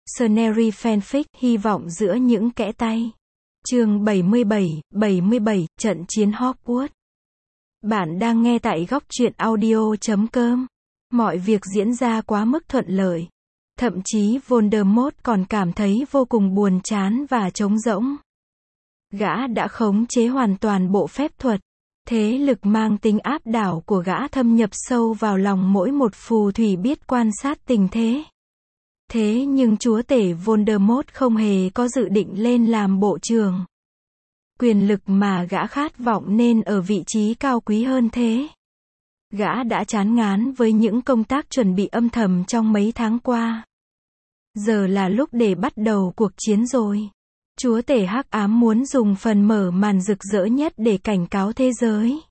Scenery fanfic, hy vọng giữa những kẽ tay. Chương 77, trận chiến Hogwarts. Bạn đang nghe tại góc truyện audio.com. Mọi việc diễn ra quá mức thuận lợi. Thậm chí Voldemort còn cảm thấy vô cùng buồn chán và trống rỗng. Gã đã khống chế hoàn toàn bộ phép thuật. Thế lực mang tính áp đảo của gã thâm nhập sâu vào lòng mỗi một phù thủy biết quan sát tình thế. Thế nhưng chúa tể Voldemort không hề có dự định lên làm bộ trưởng. Quyền lực mà gã khát vọng nên ở vị trí cao quý hơn thế. Gã đã chán ngán với những công tác chuẩn bị âm thầm trong mấy tháng qua. Giờ là lúc để bắt đầu cuộc chiến rồi. Chúa tể Hắc Ám muốn dùng phần mở màn rực rỡ nhất để cảnh cáo thế giới.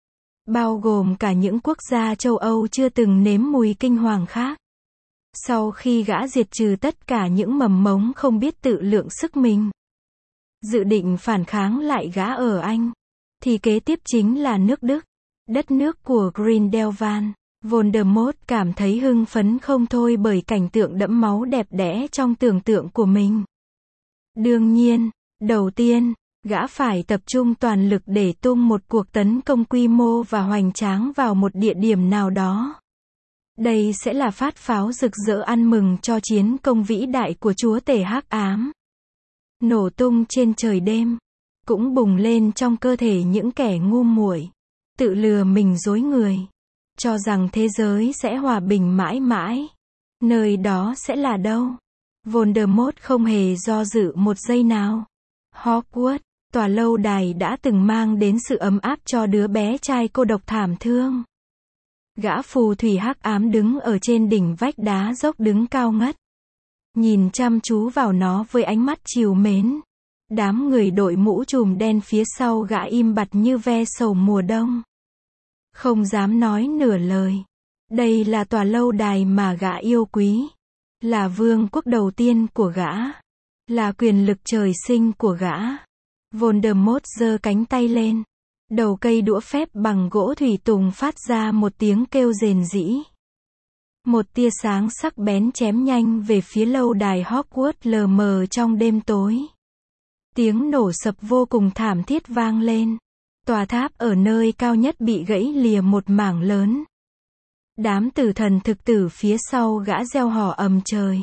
Bao gồm cả những quốc gia châu Âu chưa từng nếm mùi kinh hoàng khác. Sau khi gã diệt trừ tất cả những mầm mống không biết tự lượng sức mình, dự định phản kháng lại gã ở Anh, thì kế tiếp chính là nước Đức, đất nước của Grindelwald. Voldemort cảm thấy hưng phấn không thôi bởi cảnh tượng đẫm máu đẹp đẽ trong tưởng tượng của mình. Đương nhiên, đầu tiên, gã phải tập trung toàn lực để tung một cuộc tấn công quy mô và hoành tráng vào một địa điểm nào đó. Đây sẽ là phát pháo rực rỡ ăn mừng cho chiến công vĩ đại của chúa tể Hắc Ám. Nổ tung trên trời đêm, cũng bùng lên trong cơ thể những kẻ ngu muội, tự lừa mình dối người, cho rằng thế giới sẽ hòa bình mãi mãi. Nơi đó sẽ là đâu? Voldemort không hề do dự một giây nào. Hogwarts, tòa lâu đài đã từng mang đến sự ấm áp cho đứa bé trai cô độc thảm thương. Gã phù thủy Hắc Ám đứng ở trên đỉnh vách đá dốc đứng cao ngất, nhìn chăm chú vào nó với ánh mắt trìu mến. Đám người đội mũ trùm đen phía sau gã im bặt như ve sầu mùa đông, không dám nói nửa lời. Đây là tòa lâu đài mà gã yêu quý, là vương quốc đầu tiên của gã, là quyền lực trời sinh của gã. Voldemort giơ cánh tay lên. Đầu cây đũa phép bằng gỗ thủy tùng phát ra một tiếng kêu rền rĩ. Một tia sáng sắc bén chém nhanh về phía lâu đài Hogwarts lờ mờ trong đêm tối. Tiếng nổ sập vô cùng thảm thiết vang lên. Tòa tháp ở nơi cao nhất bị gãy lìa một mảng lớn. Đám tử thần thực tử phía sau gã reo hò ầm trời,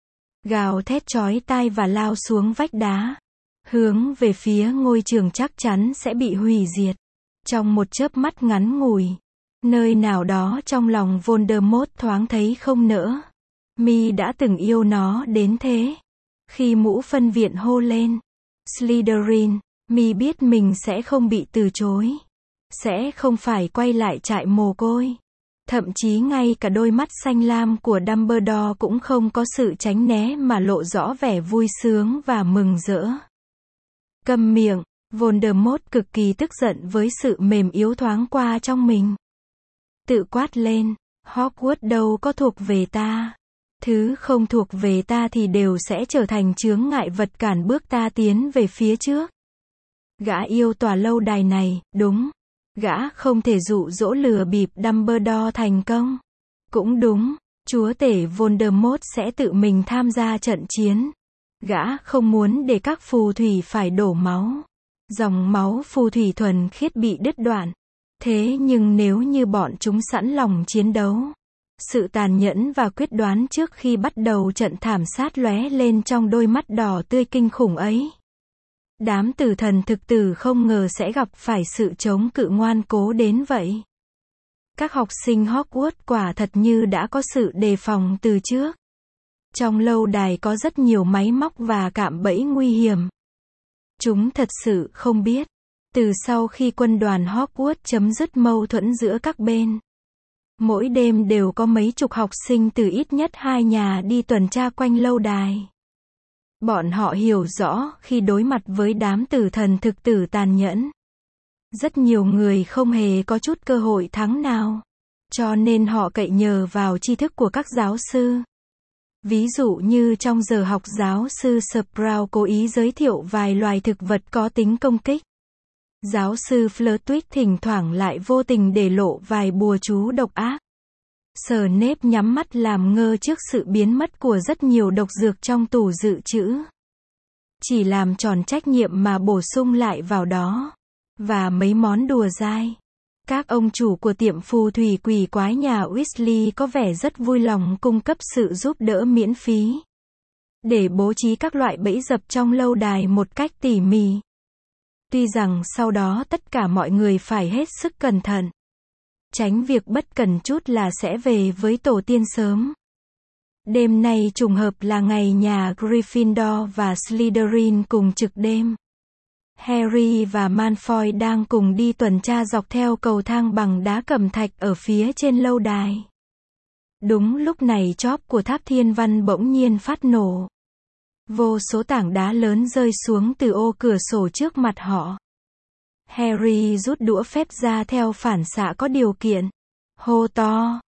gào thét chói tai và lao xuống vách đá, hướng về phía ngôi trường chắc chắn sẽ bị hủy diệt. Trong một chớp mắt ngắn ngủi, nơi nào đó trong lòng Voldemort thoáng thấy không nỡ. Mi đã từng yêu nó đến thế. Khi mũ phân viện hô lên Slytherin, Mi biết mình sẽ không bị từ chối, sẽ không phải quay lại trại mồ côi. Thậm chí ngay cả đôi mắt xanh lam của Dumbledore cũng không có sự tránh né mà lộ rõ vẻ vui sướng và mừng rỡ. Câm miệng, Voldemort cực kỳ tức giận với sự mềm yếu thoáng qua trong mình. Tự quát lên, Hogwarts đâu có thuộc về ta. Thứ không thuộc về ta thì đều sẽ trở thành chướng ngại vật cản bước ta tiến về phía trước. Gã yêu tòa lâu đài này, đúng. Gã không thể dụ dỗ lừa bịp Dumbledore thành công. Cũng đúng, chúa tể Voldemort sẽ tự mình tham gia trận chiến. Gã không muốn để các phù thủy phải đổ máu. Dòng máu phù thủy thuần khiết bị đứt đoạn. Thế nhưng nếu như bọn chúng sẵn lòng chiến đấu, sự tàn nhẫn và quyết đoán trước khi bắt đầu trận thảm sát lóe lên trong đôi mắt đỏ tươi kinh khủng ấy. Đám tử thần thực tử không ngờ sẽ gặp phải sự chống cự ngoan cố đến vậy. Các học sinh Hogwarts quả thật như đã có sự đề phòng từ trước. Trong lâu đài có rất nhiều máy móc và cạm bẫy nguy hiểm. Chúng thật sự không biết, từ sau khi quân đoàn Hogwarts chấm dứt mâu thuẫn giữa các bên, mỗi đêm đều có mấy chục học sinh từ ít nhất hai nhà đi tuần tra quanh lâu đài. Bọn họ hiểu rõ khi đối mặt với đám tử thần thực tử tàn nhẫn, rất nhiều người không hề có chút cơ hội thắng nào, cho nên họ cậy nhờ vào tri thức của các giáo sư. Ví dụ như trong giờ học giáo sư Sprout cố ý giới thiệu vài loài thực vật có tính công kích. Giáo sư Flitwick thỉnh thoảng lại vô tình để lộ vài bùa chú độc ác. Snape nhắm mắt làm ngơ trước sự biến mất của rất nhiều độc dược trong tủ dự trữ. Chỉ làm tròn trách nhiệm mà bổ sung lại vào đó. Và mấy món đùa dai. Các ông chủ của tiệm phù thủy quỷ quái nhà Weasley có vẻ rất vui lòng cung cấp sự giúp đỡ miễn phí. Để bố trí các loại bẫy dập trong lâu đài một cách tỉ mỉ. Tuy rằng sau đó tất cả mọi người phải hết sức cẩn thận. Tránh việc bất cẩn chút là sẽ về với tổ tiên sớm. Đêm nay trùng hợp là ngày nhà Gryffindor và Slytherin cùng trực đêm. Harry và Malfoy đang cùng đi tuần tra dọc theo cầu thang bằng đá cẩm thạch ở phía trên lâu đài. Đúng lúc này chóp của tháp thiên văn bỗng nhiên phát nổ. Vô số tảng đá lớn rơi xuống từ ô cửa sổ trước mặt họ. Harry rút đũa phép ra theo phản xạ có điều kiện. Hô to,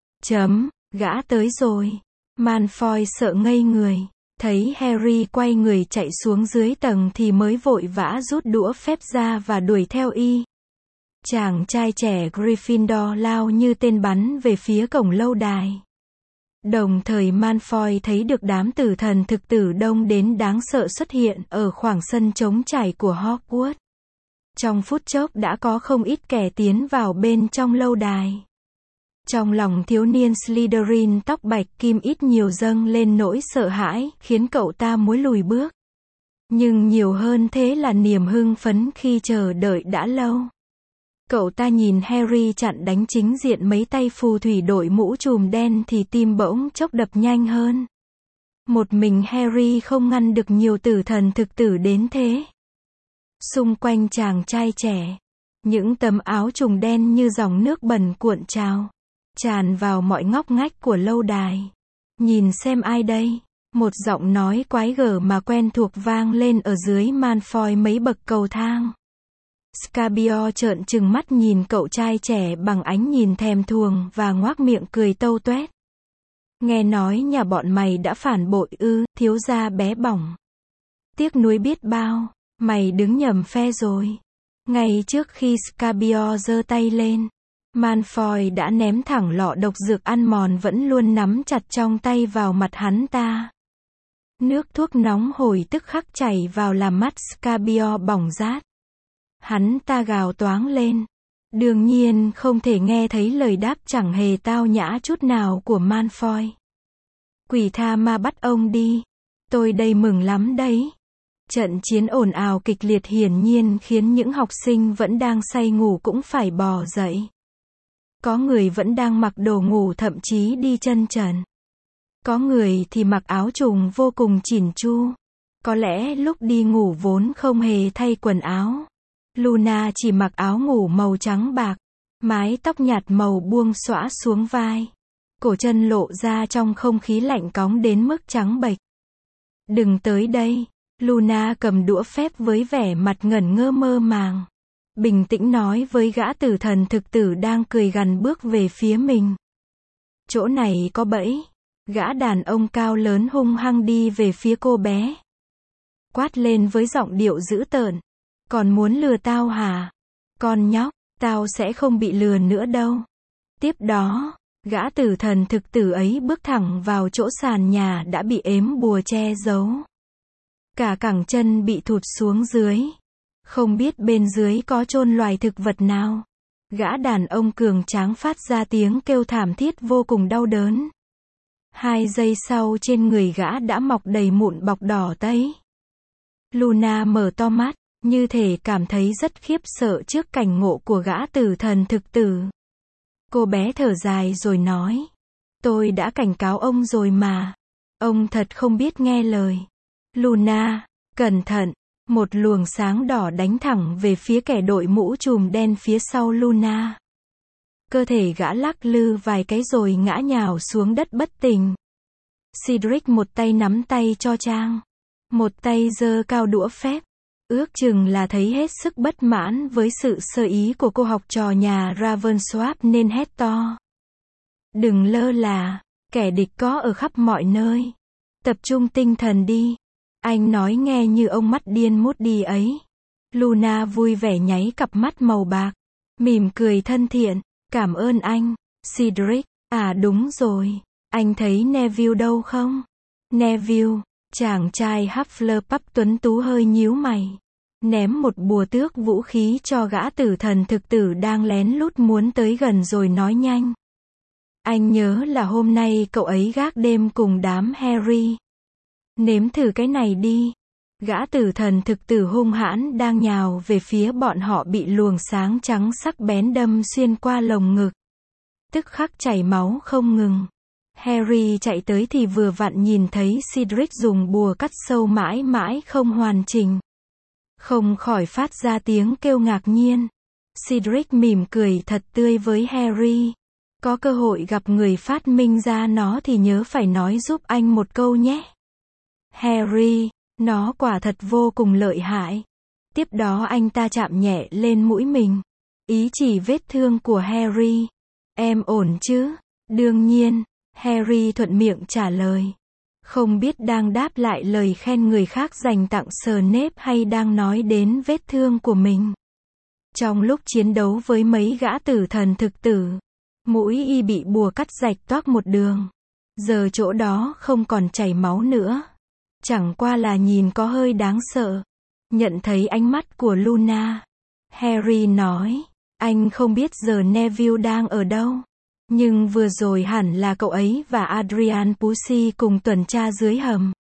gã tới rồi. Malfoy sợ ngây người. Thấy Harry quay người chạy xuống dưới tầng thì mới vội vã rút đũa phép ra và đuổi theo y. Chàng trai trẻ Gryffindor lao như tên bắn về phía cổng lâu đài. Đồng thời Malfoy thấy được đám tử thần thực tử đông đến đáng sợ xuất hiện ở khoảng sân trống trải của Hogwarts. Trong phút chốc đã có không ít kẻ tiến vào bên trong lâu đài. Trong lòng thiếu niên Slytherin tóc bạch kim ít nhiều dâng lên nỗi sợ hãi, khiến cậu ta muốn lùi bước. Nhưng nhiều hơn thế là niềm hưng phấn khi chờ đợi đã lâu. Cậu ta nhìn Harry chặn đánh chính diện mấy tay phù thủy đội mũ trùm đen thì tim bỗng chốc đập nhanh hơn. Một mình Harry không ngăn được nhiều tử thần thực tử đến thế. Xung quanh chàng trai trẻ, những tấm áo trùng đen như dòng nước bẩn cuộn trào, tràn vào mọi ngóc ngách của lâu đài. Nhìn xem ai đây? Một giọng nói quái gở mà quen thuộc vang lên ở dưới Malfoy mấy bậc cầu thang. Scabior trợn trừng mắt nhìn cậu trai trẻ bằng ánh nhìn thèm thuồng và ngoác miệng cười tâu toét. Nghe nói nhà bọn mày đã phản bội ư, thiếu gia bé bỏng. Tiếc nuối biết bao, mày đứng nhầm phe rồi. Ngay trước khi Scabior giơ tay lên, Malfoy đã ném thẳng lọ độc dược ăn mòn vẫn luôn nắm chặt trong tay vào mặt hắn ta. Nước thuốc nóng hổi tức khắc chảy vào làm mắt Scabior bỏng rát. Hắn ta gào toáng lên. Đương nhiên không thể nghe thấy lời đáp chẳng hề tao nhã chút nào của Malfoy. Quỷ tha ma bắt ông đi. Tôi đây mừng lắm đấy. Trận chiến ồn ào kịch liệt hiển nhiên khiến những học sinh vẫn đang say ngủ cũng phải bò dậy. Có người vẫn đang mặc đồ ngủ thậm chí đi chân trần. Có người thì mặc áo trùng vô cùng chỉn chu. Có lẽ lúc đi ngủ vốn không hề thay quần áo. Luna chỉ mặc áo ngủ màu trắng bạc, mái tóc nhạt màu buông xõa xuống vai. Cổ chân lộ ra trong không khí lạnh cóng đến mức trắng bệch. Đừng tới đây. Luna cầm đũa phép với vẻ mặt ngẩn ngơ mơ màng. Bình tĩnh nói với gã tử thần thực tử đang cười gằn bước về phía mình. Chỗ này có bẫy. Gã đàn ông cao lớn hung hăng đi về phía cô bé. Quát lên với giọng điệu dữ tợn. Còn muốn lừa tao hả? Con nhóc, tao sẽ không bị lừa nữa đâu. Tiếp đó, gã tử thần thực tử ấy bước thẳng vào chỗ sàn nhà đã bị ếm bùa che giấu. Cả cẳng chân bị thụt xuống dưới. Không biết bên dưới có chôn loài thực vật nào. Gã đàn ông cường tráng phát ra tiếng kêu thảm thiết vô cùng đau đớn. 2 giây sau trên người gã đã mọc đầy mụn bọc đỏ tấy. Luna mở to mắt, như thể cảm thấy rất khiếp sợ trước cảnh ngộ của gã tử thần thực tử. Cô bé thở dài rồi nói. Tôi đã cảnh cáo ông rồi mà. Ông thật không biết nghe lời. Luna, cẩn thận. Một luồng sáng đỏ đánh thẳng về phía kẻ đội mũ trùm đen phía sau Luna. Cơ thể gã lắc lư vài cái rồi ngã nhào xuống đất bất tỉnh. Cedric một tay nắm tay cho Trang. Một tay giơ cao đũa phép. Ước chừng là thấy hết sức bất mãn với sự sơ ý của cô học trò nhà Ravensworth nên hét to. Đừng lơ là, kẻ địch có ở khắp mọi nơi. Tập trung tinh thần đi. Anh nói nghe như ông mắt điên mút đi ấy. Luna vui vẻ nháy cặp mắt màu bạc. Mỉm cười thân thiện. Cảm ơn anh, Cedric. À đúng rồi, anh thấy Neville đâu không? Neville, chàng trai Hufflepuff tuấn tú hơi nhíu mày. Ném một bùa tước vũ khí cho gã tử thần thực tử đang lén lút muốn tới gần rồi nói nhanh. Anh nhớ là hôm nay cậu ấy gác đêm cùng đám Harry. Nếm thử cái này đi. Gã tử thần thực tử hung hãn đang nhào về phía bọn họ bị luồng sáng trắng sắc bén đâm xuyên qua lồng ngực. Tức khắc chảy máu không ngừng. Harry chạy tới thì vừa vặn nhìn thấy Cedric dùng bùa cắt sâu mãi mãi không hoàn chỉnh. Không khỏi phát ra tiếng kêu ngạc nhiên. Cedric mỉm cười thật tươi với Harry. Có cơ hội gặp người phát minh ra nó thì nhớ phải nói giúp anh một câu nhé. Harry, nó quả thật vô cùng lợi hại. Tiếp đó anh ta chạm nhẹ lên mũi mình. Ý chỉ vết thương của Harry. Em ổn chứ? Đương nhiên, Harry thuận miệng trả lời. Không biết đang đáp lại lời khen người khác dành tặng Snape hay đang nói đến vết thương của mình. Trong lúc chiến đấu với mấy gã tử thần thực tử, mũi y bị bùa cắt rạch toác một đường. Giờ chỗ đó không còn chảy máu nữa. Chẳng qua là nhìn có hơi đáng sợ. Nhận thấy ánh mắt của Luna, Harry nói, anh không biết giờ Neville đang ở đâu. Nhưng vừa rồi hẳn là cậu ấy và Adrian Pussy cùng tuần tra dưới hầm.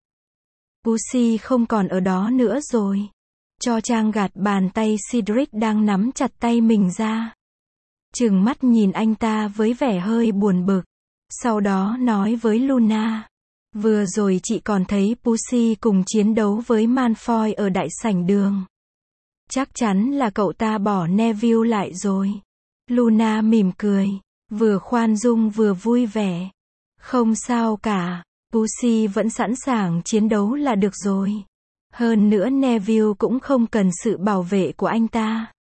Pussy không còn ở đó nữa rồi. Cho Trang gạt bàn tay Cedric đang nắm chặt tay mình ra. Trừng mắt nhìn anh ta với vẻ hơi buồn bực. Sau đó nói với Luna. Vừa rồi chị còn thấy Pussy cùng chiến đấu với Malfoy ở đại sảnh đường. Chắc chắn là cậu ta bỏ Neville lại rồi. Luna mỉm cười. Vừa khoan dung vừa vui vẻ. Không sao cả. Pussy vẫn sẵn sàng chiến đấu là được rồi. Hơn nữa Neville cũng không cần sự bảo vệ của anh ta.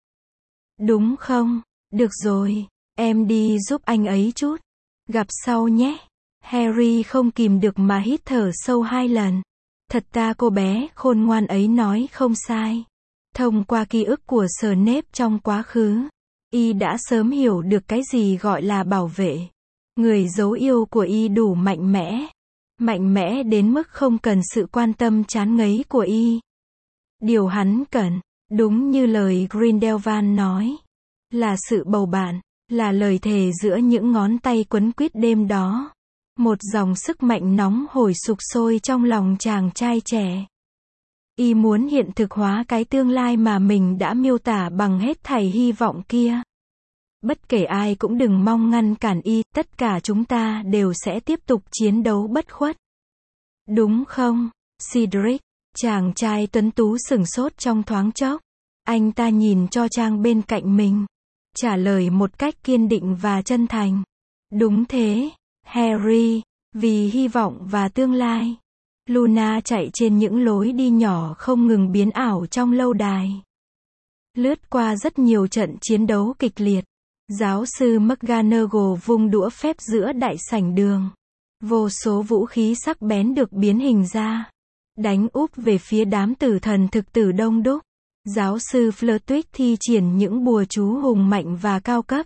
Đúng không? Được rồi. Em đi giúp anh ấy chút. Gặp sau nhé. Harry không kìm được mà hít thở sâu 2 lần. Thật ta cô bé khôn ngoan ấy nói không sai. Thông qua ký ức của Snape trong quá khứ, y đã sớm hiểu được cái gì gọi là bảo vệ. Người dấu yêu của y đủ mạnh mẽ. Mạnh mẽ đến mức không cần sự quan tâm chán ngấy của y. Điều hắn cần, đúng như lời Grindelwald nói, là sự bầu bạn, là lời thề giữa những ngón tay quấn quýt đêm đó. Một dòng sức mạnh nóng hổi sục sôi trong lòng chàng trai trẻ. Y muốn hiện thực hóa cái tương lai mà mình đã miêu tả bằng hết thảy hy vọng kia. Bất kể ai cũng đừng mong ngăn cản y, tất cả chúng ta đều sẽ tiếp tục chiến đấu bất khuất. Đúng không, Cedric? Chàng trai tuấn tú sửng sốt trong thoáng chốc. Anh ta nhìn cho Trang bên cạnh mình. Trả lời một cách kiên định và chân thành. Đúng thế, Harry, vì hy vọng và tương lai. Luna chạy trên những lối đi nhỏ không ngừng biến ảo trong lâu đài. Lướt qua rất nhiều trận chiến đấu kịch liệt. Giáo sư McGonagall vung đũa phép giữa đại sảnh đường. Vô số vũ khí sắc bén được biến hình ra. Đánh úp về phía đám tử thần thực tử đông đúc. Giáo sư Flitwick thi triển những bùa chú hùng mạnh và cao cấp.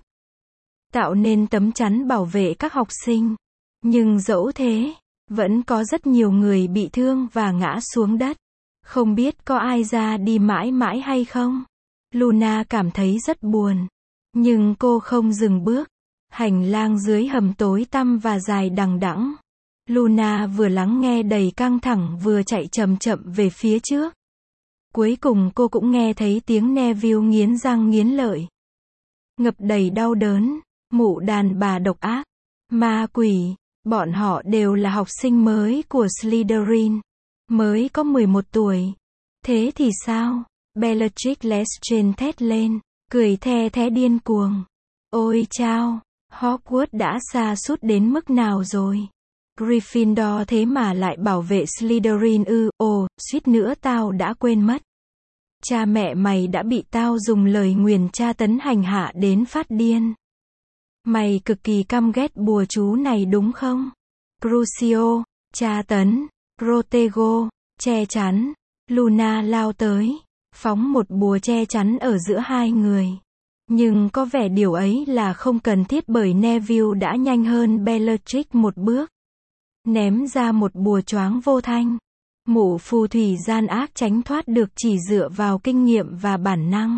Tạo nên tấm chắn bảo vệ các học sinh. Nhưng dẫu thế, vẫn có rất nhiều người bị thương và ngã xuống đất. Không biết có ai ra đi mãi mãi hay không? Luna cảm thấy rất buồn. Nhưng cô không dừng bước. Hành lang dưới hầm tối tăm và dài đằng đẵng. Luna vừa lắng nghe đầy căng thẳng vừa chạy chậm chậm về phía trước. Cuối cùng cô cũng nghe thấy tiếng Neville nghiến răng nghiến lợi. Ngập đầy đau đớn, mụ đàn bà độc ác, ma quỷ, bọn họ đều là học sinh mới của Slytherin, mới có 11 tuổi. Thế thì sao? Bellatrix Lestrange thét lên, cười the thé điên cuồng. Ôi chao, Hogwarts đã sa sút đến mức nào rồi? Gryffindor thế mà lại bảo vệ Slytherin ư? Ồ, suýt nữa tao đã quên mất. Cha mẹ mày đã bị tao dùng lời nguyền tra tấn hành hạ đến phát điên. Mày cực kỳ căm ghét bùa chú này đúng không? Crucio, tra tấn, Protego, che chắn. Luna lao tới, phóng một bùa che chắn ở giữa hai người. Nhưng có vẻ điều ấy là không cần thiết bởi Neville đã nhanh hơn Bellatrix một bước. Ném ra một bùa choáng vô thanh. Mụ phù thủy gian ác tránh thoát được chỉ dựa vào kinh nghiệm và bản năng.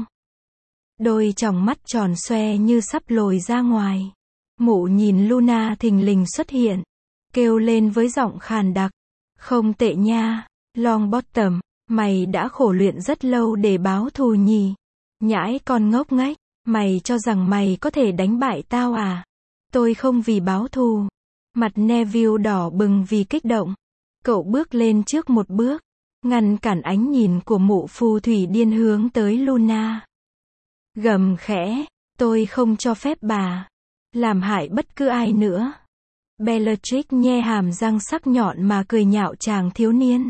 Đôi tròng mắt tròn xoe như sắp lồi ra ngoài. Mụ nhìn Luna thình lình xuất hiện. Kêu lên với giọng khàn đặc. Không tệ nha, Longbottom, mày đã khổ luyện rất lâu để báo thù nhỉ? Nhãi con ngốc nghếch, mày cho rằng mày có thể đánh bại tao à? Tôi không vì báo thù. Mặt Neville đỏ bừng vì kích động. Cậu bước lên trước một bước, ngăn cản ánh nhìn của mụ phù thủy điên hướng tới Luna. Gầm khẽ, tôi không cho phép bà làm hại bất cứ ai nữa. Bellatrix nhe hàm răng sắc nhọn mà cười nhạo chàng thiếu niên.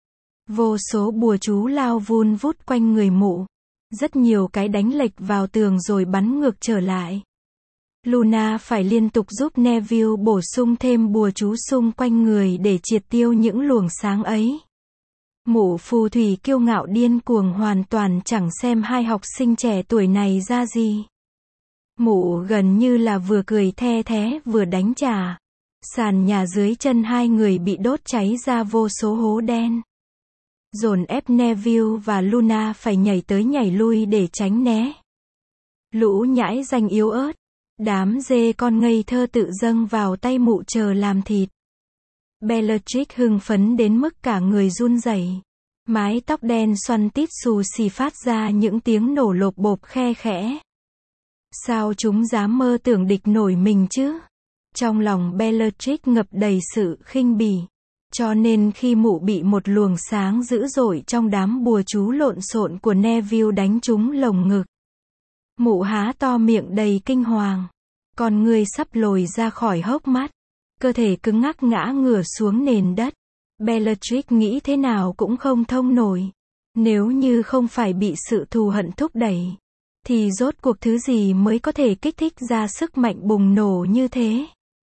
Vô số bùa chú lao vun vút quanh người mụ. Rất nhiều cái đánh lệch vào tường rồi bắn ngược trở lại. Luna phải liên tục giúp Neville bổ sung thêm bùa chú xung quanh người để triệt tiêu những luồng sáng ấy. Mụ phù thủy kiêu ngạo điên cuồng hoàn toàn chẳng xem hai học sinh trẻ tuổi này ra gì. Mụ gần như là vừa cười the thé vừa đánh trả. Sàn nhà dưới chân hai người bị đốt cháy ra vô số hố đen. Dồn ép Neville và Luna phải nhảy tới nhảy lui để tránh né. Lũ nhãi danh yếu ớt. Đám dê con ngây thơ tự dâng vào tay mụ chờ làm thịt. Bellatrix hưng phấn đến mức cả người run rẩy. Mái tóc đen xoăn tít xù xì phát ra những tiếng nổ lộp bộp khe khẽ. Sao chúng dám mơ tưởng địch nổi mình chứ? Trong lòng Bellatrix ngập đầy sự khinh bỉ. Cho nên khi mụ bị một luồng sáng dữ dội trong đám bùa chú lộn xộn của Neville đánh trúng lồng ngực. Mụ há to miệng đầy kinh hoàng. Con người sắp lồi ra khỏi hốc mắt. Cơ thể cứng ngắc ngã ngửa xuống nền đất. Bellatrix nghĩ thế nào cũng không thông nổi. Nếu như không phải bị sự thù hận thúc đẩy, thì rốt cuộc thứ gì mới có thể kích thích ra sức mạnh bùng nổ như thế?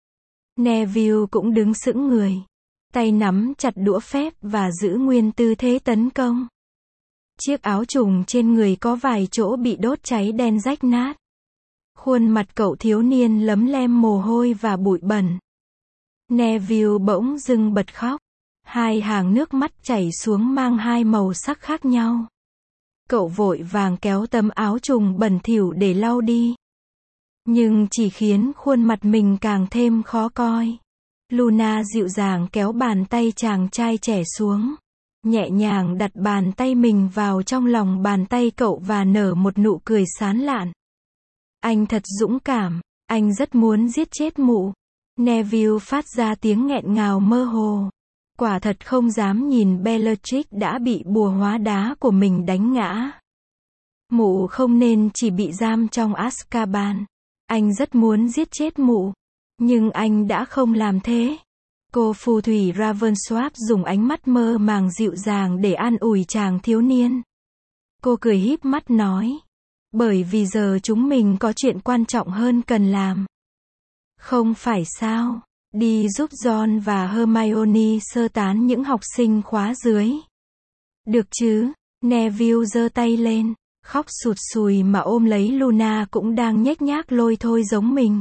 Neville cũng đứng sững người. Tay nắm chặt đũa phép và giữ nguyên tư thế tấn công. Chiếc áo trùng trên người có vài chỗ bị đốt cháy đen rách nát. Khuôn mặt cậu thiếu niên lấm lem mồ hôi và bụi bẩn. Neville bỗng dưng bật khóc. Hai hàng nước mắt chảy xuống mang hai màu sắc khác nhau. Cậu vội vàng kéo tấm áo trùng bẩn thỉu để lau đi. Nhưng chỉ khiến khuôn mặt mình càng thêm khó coi. Luna dịu dàng kéo bàn tay chàng trai trẻ xuống. Nhẹ nhàng đặt bàn tay mình vào trong lòng bàn tay cậu và nở một nụ cười sán lạn. Anh thật dũng cảm, anh rất muốn giết chết mụ. Neville phát ra tiếng nghẹn ngào mơ hồ. Quả thật không dám nhìn Bellatrix đã bị bùa hóa đá của mình đánh ngã. Mụ không nên chỉ bị giam trong Azkaban. Anh rất muốn giết chết mụ. Nhưng anh đã không làm thế. Cô phù thủy Ravensworth dùng ánh mắt mơ màng dịu dàng để an ủi chàng thiếu niên. Cô cười híp mắt nói. Bởi vì giờ chúng mình có chuyện quan trọng hơn cần làm. Không phải sao? Đi giúp Ron và Hermione sơ tán những học sinh khóa dưới. Được chứ? Neville giơ tay lên, khóc sụt sùi mà ôm lấy Luna cũng đang nhếch nhác lôi thôi giống mình.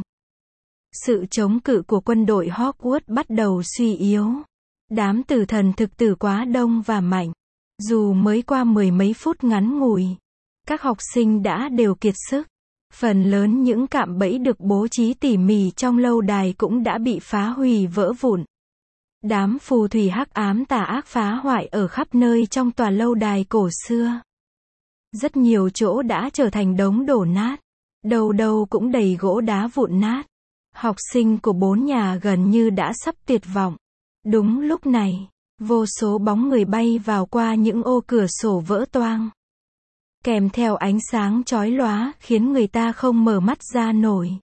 Sự chống cự của quân đội Hogwarts bắt đầu suy yếu. Đám tử thần thực tử quá đông và mạnh. Dù mới qua mười mấy phút ngắn ngủi, các học sinh đã đều kiệt sức. Phần lớn những cạm bẫy được bố trí tỉ mỉ trong lâu đài cũng đã bị phá hủy vỡ vụn. Đám phù thủy hắc ám tà ác phá hoại ở khắp nơi trong tòa lâu đài cổ xưa. Rất nhiều chỗ đã trở thành đống đổ nát. Đâu đâu cũng đầy gỗ đá vụn nát. Học sinh của bốn nhà gần như đã sắp tuyệt vọng. Đúng lúc này, vô số bóng người bay vào qua những ô cửa sổ vỡ toang. Kèm theo ánh sáng chói lóa khiến người ta không mở mắt ra nổi.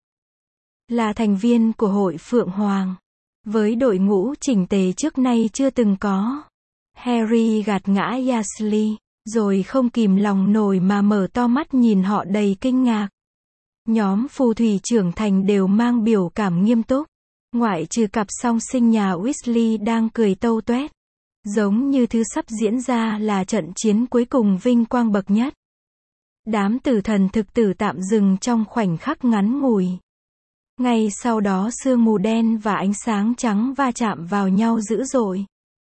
Là thành viên của hội Phượng Hoàng. Với đội ngũ chỉnh tề trước nay chưa từng có. Harry gạt ngã Dursley, rồi không kìm lòng nổi mà mở to mắt nhìn họ đầy kinh ngạc. Nhóm phù thủy trưởng thành đều mang biểu cảm nghiêm túc. Ngoại trừ cặp song sinh nhà Weasley đang cười tâu tuét. Giống như thứ sắp diễn ra là trận chiến cuối cùng vinh quang bậc nhất. Đám tử thần thực tử tạm dừng trong khoảnh khắc ngắn ngủi. Ngay sau đó sương mù đen và ánh sáng trắng va chạm vào nhau dữ dội.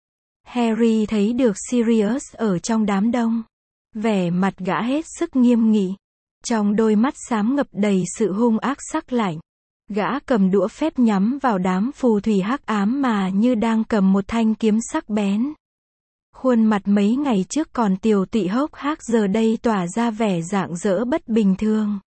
Harry thấy được Sirius ở trong đám đông. Vẻ mặt gã hết sức nghiêm nghị. Trong đôi mắt xám ngập đầy sự hung ác sắc lạnh. Gã cầm đũa phép nhắm vào đám phù thủy hắc ám mà như đang cầm một thanh kiếm sắc bén. Khuôn mặt mấy ngày trước còn tiều tụy hốc hác giờ đây tỏa ra vẻ rạng rỡ bất bình thường.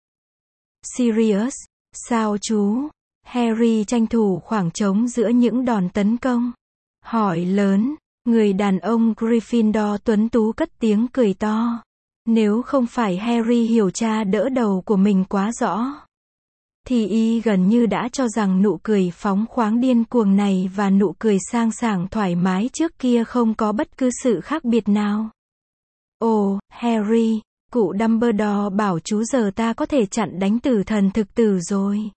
Sirius, sao chú? Harry tranh thủ khoảng trống giữa những đòn tấn công. Hỏi lớn, người đàn ông Gryffindor tuấn tú cất tiếng cười to. Nếu không phải Harry hiểu cha đỡ đầu của mình quá rõ, thì y gần như đã cho rằng nụ cười phóng khoáng điên cuồng này và nụ cười sang sảng thoải mái trước kia không có bất cứ sự khác biệt nào. Ồ, Harry, cụ Dumbledore bảo chú giờ ta có thể chặn đánh tử thần thực tử rồi.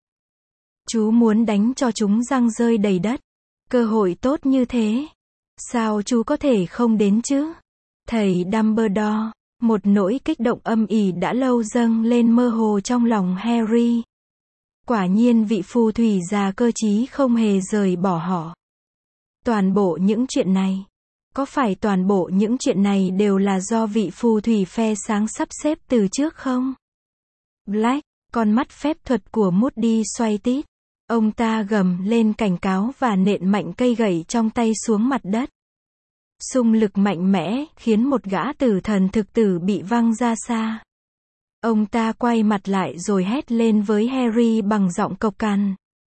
Chú muốn đánh cho chúng răng rơi đầy đất. Cơ hội tốt như thế. Sao chú có thể không đến chứ? Thầy Dumbledore, một nỗi kích động âm ỉ đã lâu dâng lên mơ hồ trong lòng Harry. Quả nhiên vị phù thủy già cơ trí không hề rời bỏ họ. Toàn bộ những chuyện này, có phải toàn bộ những chuyện này đều là do vị phù thủy phe sáng sắp xếp từ trước không? Black, con mắt phép thuật của Moody xoay tít. Ông ta gầm lên cảnh cáo và nện mạnh cây gậy trong tay xuống mặt đất. Xung lực mạnh mẽ, khiến một gã tử thần thực tử bị văng ra xa. Ông ta quay mặt lại rồi hét lên với Harry bằng giọng cộc cằn.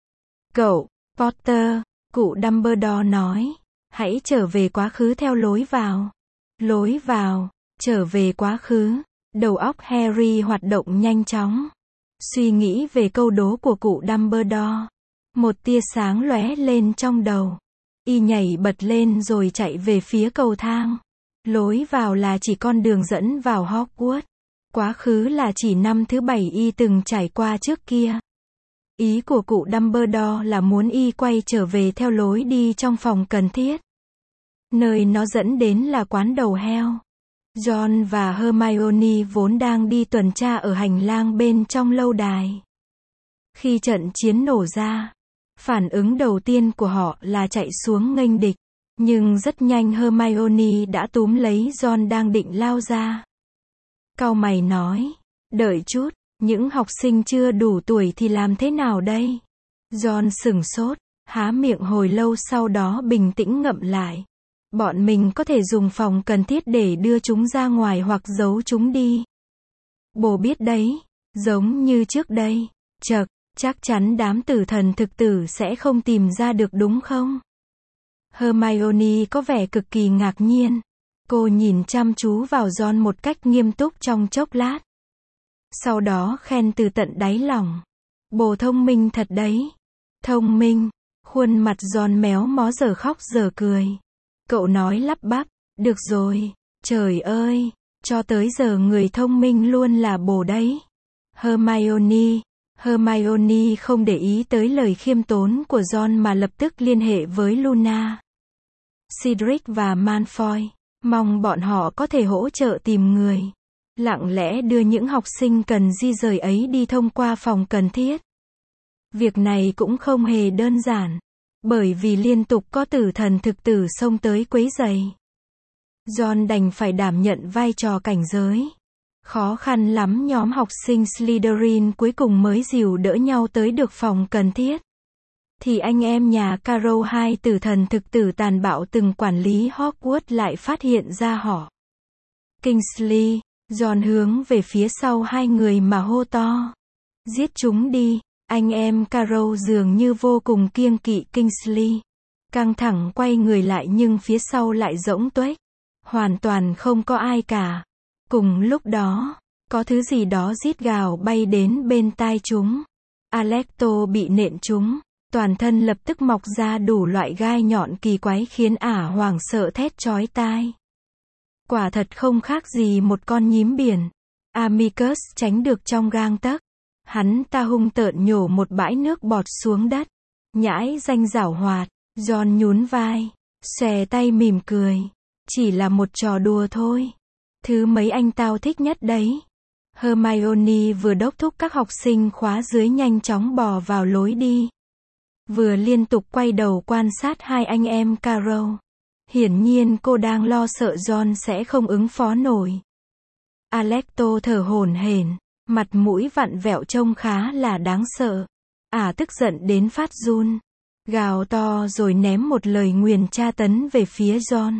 Cậu, Potter, cụ Dumbledore nói, hãy trở về quá khứ theo lối vào. Lối vào, trở về quá khứ. Đầu óc Harry hoạt động nhanh chóng. Suy nghĩ về câu đố của cụ Dumbledore. Một tia sáng lóe lên trong đầu. Y nhảy bật lên rồi chạy về phía cầu thang. Lối vào là chỉ con đường dẫn vào Hogwarts. Quá khứ là chỉ năm thứ 7 y từng trải qua trước kia. Ý của cụ Dumbledore là muốn y quay trở về theo lối đi trong phòng cần thiết. Nơi nó dẫn đến là quán đầu heo. Ron và Hermione vốn đang đi tuần tra ở hành lang bên trong lâu đài. Khi trận chiến nổ ra, phản ứng đầu tiên của họ là chạy xuống nghênh địch. Nhưng rất nhanh Hermione đã túm lấy Ron đang định lao ra. Cau mày nói, đợi chút, những học sinh chưa đủ tuổi thì làm thế nào đây? Ron sửng sốt, há miệng hồi lâu sau đó bình tĩnh ngậm lại. Bọn mình có thể dùng phòng cần thiết để đưa chúng ra ngoài hoặc giấu chúng đi. Bố biết đấy, giống như trước đây. Chậc, chắc chắn đám tử thần thực tử sẽ không tìm ra được đúng không? Hermione có vẻ cực kỳ ngạc nhiên. Cô nhìn chăm chú vào Ron một cách nghiêm túc trong chốc lát. Sau đó khen từ tận đáy lòng. Bố thông minh thật đấy. Thông minh. Khuôn mặt Ron méo mó giờ khóc giờ cười. Cậu nói lắp bắp. Được rồi. Trời ơi. Cho tới giờ người thông minh luôn là bố đấy. Hermione không để ý tới lời khiêm tốn của Ron mà lập tức liên hệ với Luna, Cedric và Malfoy. Mong bọn họ có thể hỗ trợ tìm người. Lặng lẽ đưa những học sinh cần di rời ấy đi thông qua phòng cần thiết. Việc này cũng không hề đơn giản. Bởi vì liên tục có tử thần thực tử xông tới quấy rầy. Ron đành phải đảm nhận vai trò cảnh giới. Khó khăn lắm nhóm học sinh Slytherin cuối cùng mới dìu đỡ nhau tới được phòng cần thiết. Thì anh em nhà Carrow hai tử thần thực tử tàn bạo từng quản lý Hogwarts lại phát hiện ra họ. Kingsley, Ron hướng về phía sau hai người mà hô to. Giết chúng đi, anh em Carrow dường như vô cùng kiêng kỵ Kingsley. Căng thẳng quay người lại nhưng phía sau lại rỗng tuếch. Hoàn toàn không có ai cả. Cùng lúc đó, có thứ gì đó rít gào bay đến bên tai chúng. Alecto bị nện trúng. Toàn thân lập tức mọc ra đủ loại gai nhọn kỳ quái khiến ả hoảng sợ thét chói tai. Quả thật không khác gì một con nhím biển. Amicus tránh được trong gang tấc. Hắn ta hung tợn nhổ một bãi nước bọt xuống đất. Nhãi danh giảo hoạt. Ron nhún vai, xòe tay mỉm cười. Chỉ là một trò đùa thôi. Thứ mấy anh tao thích nhất đấy. Hermione vừa đốc thúc các học sinh khóa dưới nhanh chóng bò vào lối đi, vừa liên tục quay đầu quan sát hai anh em Carroll. Hiển nhiên cô đang lo sợ John sẽ không ứng phó nổi. Alecto thở hổn hển, mặt mũi vặn vẹo trông khá là đáng sợ. Tức giận đến phát run, gào to rồi ném một lời nguyền tra tấn về phía John.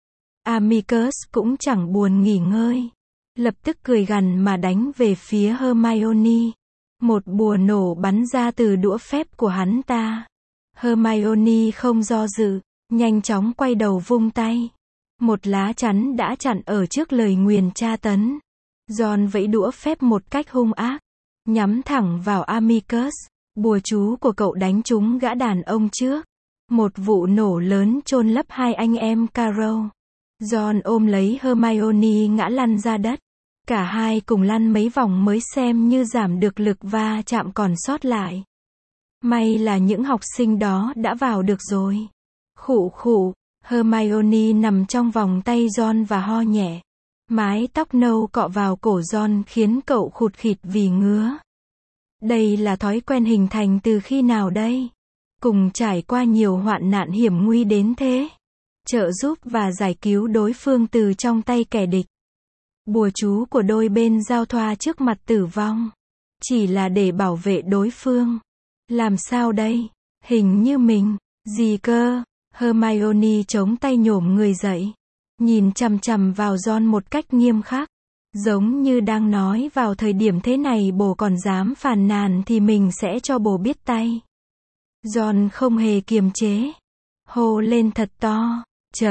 Amicus cũng chẳng buồn nghỉ ngơi, lập tức cười gằn mà đánh về phía Hermione. Một bùa nổ bắn ra từ đũa phép của hắn ta. Hermione không do dự, nhanh chóng quay đầu vung tay. Một lá chắn đã chặn ở trước lời nguyền tra tấn. John vẫy đũa phép một cách hung ác, nhắm thẳng vào Amicus. Bùa chú của cậu đánh trúng gã đàn ông trước. Một vụ nổ lớn chôn lấp hai anh em Carroll. John ôm lấy Hermione ngã lăn ra đất. Cả hai cùng lăn mấy vòng mới xem như giảm được lực va chạm còn sót lại. May là những học sinh đó đã vào được rồi. Khụ khụ, Hermione nằm trong vòng tay John và ho nhẹ. Mái tóc nâu cọ vào cổ John khiến cậu khụt khịt vì ngứa. Đây là thói quen hình thành từ khi nào đây? Cùng trải qua nhiều hoạn nạn hiểm nguy đến thế. Trợ giúp và giải cứu đối phương từ trong tay kẻ địch. Bùa chú của đôi bên giao thoa trước mặt tử vong. Chỉ là để bảo vệ đối phương. Làm sao đây? Hình như mình. Gì cơ? Hermione chống tay nhổm người dậy. Nhìn chằm chằm vào John một cách nghiêm khắc. Giống như đang nói vào thời điểm thế này bồ còn dám phàn nàn thì mình sẽ cho bồ biết tay. John không hề kiềm chế. Hô lên thật to.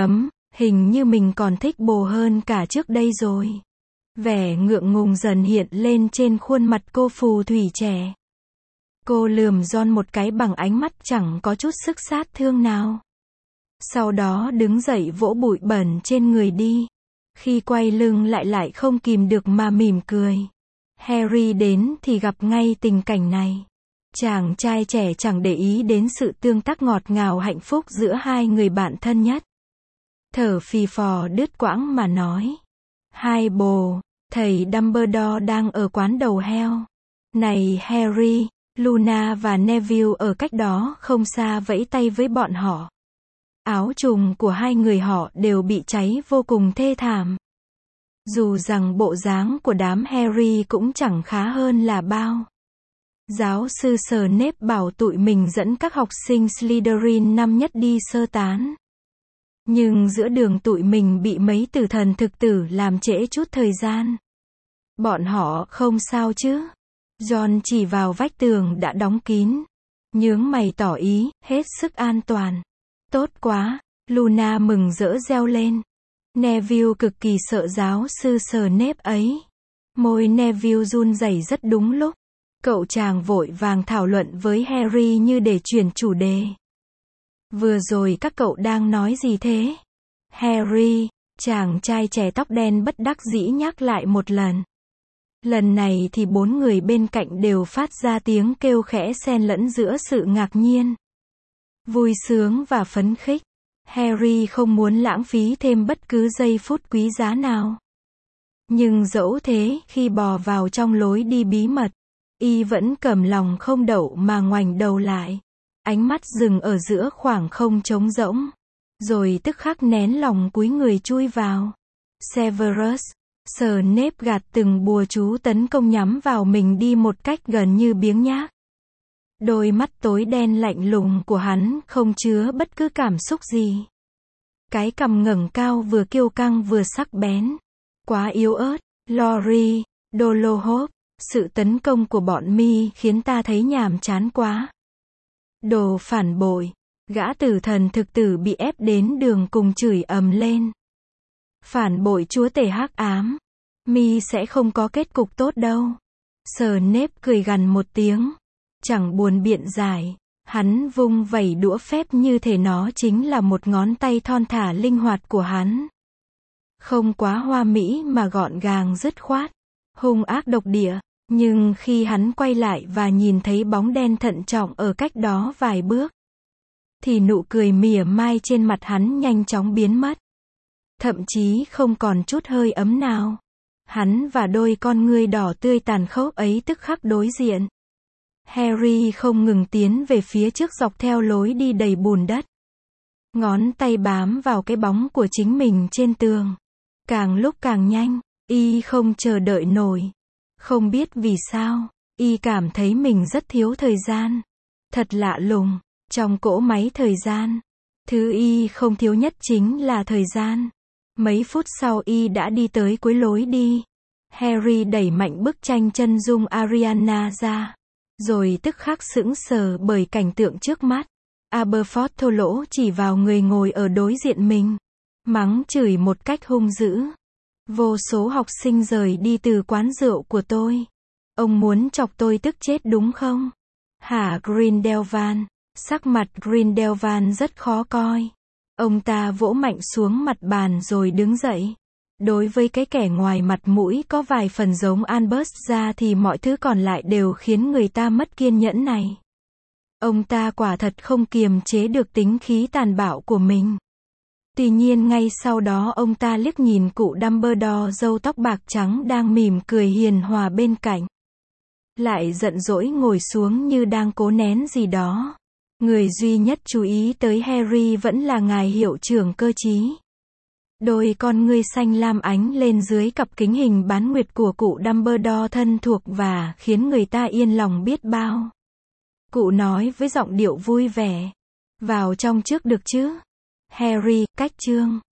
Hình như mình còn thích bồ hơn cả trước đây rồi. Vẻ ngượng ngùng dần hiện lên trên khuôn mặt cô phù thủy trẻ. Cô lườm John một cái bằng ánh mắt chẳng có chút sức sát thương nào. Sau đó đứng dậy vỗ bụi bẩn trên người đi. Khi quay lưng lại không kìm được mà mỉm cười. Harry đến thì gặp ngay tình cảnh này. Chàng trai trẻ chẳng để ý đến sự tương tác ngọt ngào hạnh phúc giữa hai người bạn thân nhất. Thở phì phò đứt quãng mà nói. Hai bồ, thầy Dumbledore đang ở quán đầu heo. Này Harry, Luna và Neville ở cách đó không xa vẫy tay với bọn họ. Áo trùng của hai người họ đều bị cháy vô cùng thê thảm. Dù rằng bộ dáng của đám Harry cũng chẳng khá hơn là bao. Giáo sư Snape bảo tụi mình dẫn các học sinh Slytherin năm nhất đi sơ tán. Nhưng giữa đường tụi mình bị mấy tử thần thực tử làm trễ chút thời gian. Bọn họ không sao chứ? John chỉ vào vách tường đã đóng kín. Nhướng mày tỏ ý, hết sức an toàn. Tốt quá, Luna mừng rỡ reo lên. Neville cực kỳ sợ giáo sư Snape ấy. Môi Neville run rẩy rất đúng lúc. Cậu chàng vội vàng thảo luận với Harry như để chuyển chủ đề. Vừa rồi các cậu đang nói gì thế? Harry, chàng trai trẻ tóc đen bất đắc dĩ nhắc lại một lần. Lần này thì bốn người bên cạnh đều phát ra tiếng kêu khẽ xen lẫn giữa sự ngạc nhiên, vui sướng và phấn khích. Harry không muốn lãng phí thêm bất cứ giây phút quý giá nào. Nhưng dẫu thế, khi bò vào trong lối đi bí mật, y vẫn cầm lòng không đậu mà ngoảnh đầu lại. Ánh mắt dừng ở giữa khoảng không trống rỗng. Rồi tức khắc nén lòng cúi người chui vào. Severus, Snape gạt từng bùa chú tấn công nhắm vào mình đi một cách gần như biếng nhác. Đôi mắt tối đen lạnh lùng của hắn không chứa bất cứ cảm xúc gì. Cái cằm ngẩng cao vừa kiêu căng vừa sắc bén. Quá yếu ớt, Lori, Dolohov, sự tấn công của bọn mi khiến ta thấy nhàm chán quá. Đồ phản bội, gã tử thần thực tử bị ép đến đường cùng chửi ầm lên. Phản bội chúa tể hắc ám, mi sẽ không có kết cục tốt đâu. Snape cười gằn một tiếng, chẳng buồn biện giải, hắn vung vẩy đũa phép như thể nó chính là một ngón tay thon thả linh hoạt của hắn. Không quá hoa mỹ mà gọn gàng dứt khoát, hung ác độc địa, nhưng khi hắn quay lại và nhìn thấy bóng đen thận trọng ở cách đó vài bước, thì nụ cười mỉa mai trên mặt hắn nhanh chóng biến mất. Thậm chí không còn chút hơi ấm nào. Hắn và đôi con ngươi đỏ tươi tàn khốc ấy tức khắc đối diện. Harry không ngừng tiến về phía trước dọc theo lối đi đầy bùn đất. Ngón tay bám vào cái bóng của chính mình trên tường. Càng lúc càng nhanh, y không chờ đợi nổi. Không biết vì sao, y cảm thấy mình rất thiếu thời gian. Thật lạ lùng, trong cỗ máy thời gian, thứ y không thiếu nhất chính là thời gian. Mấy phút sau y đã đi tới cuối lối đi. Harry đẩy mạnh bức tranh chân dung Ariana ra. Rồi tức khắc sững sờ bởi cảnh tượng trước mắt. Aberforth thô lỗ chỉ vào người ngồi ở đối diện mình. Mắng chửi một cách hung dữ. Vô số học sinh rời đi từ quán rượu của tôi. Ông muốn chọc tôi tức chết đúng không? Hả Grindelwald? Sắc mặt Grindelwald rất khó coi. Ông ta vỗ mạnh xuống mặt bàn rồi đứng dậy. Đối với cái kẻ ngoài mặt mũi có vài phần giống Albus ra thì mọi thứ còn lại đều khiến người ta mất kiên nhẫn này. Ông ta quả thật không kiềm chế được tính khí tàn bạo của mình. Tuy nhiên ngay sau đó ông ta liếc nhìn cụ Dumbledore râu tóc bạc trắng đang mỉm cười hiền hòa bên cạnh. Lại giận dỗi ngồi xuống như đang cố nén gì đó. Người duy nhất chú ý tới Harry vẫn là ngài hiệu trưởng cơ trí. Đôi con ngươi xanh lam ánh lên dưới cặp kính hình bán nguyệt của cụ Dumbledore thân thuộc và khiến người ta yên lòng biết bao. Cụ nói với giọng điệu vui vẻ. Vào trong trước được chứ? Harry, cách chương.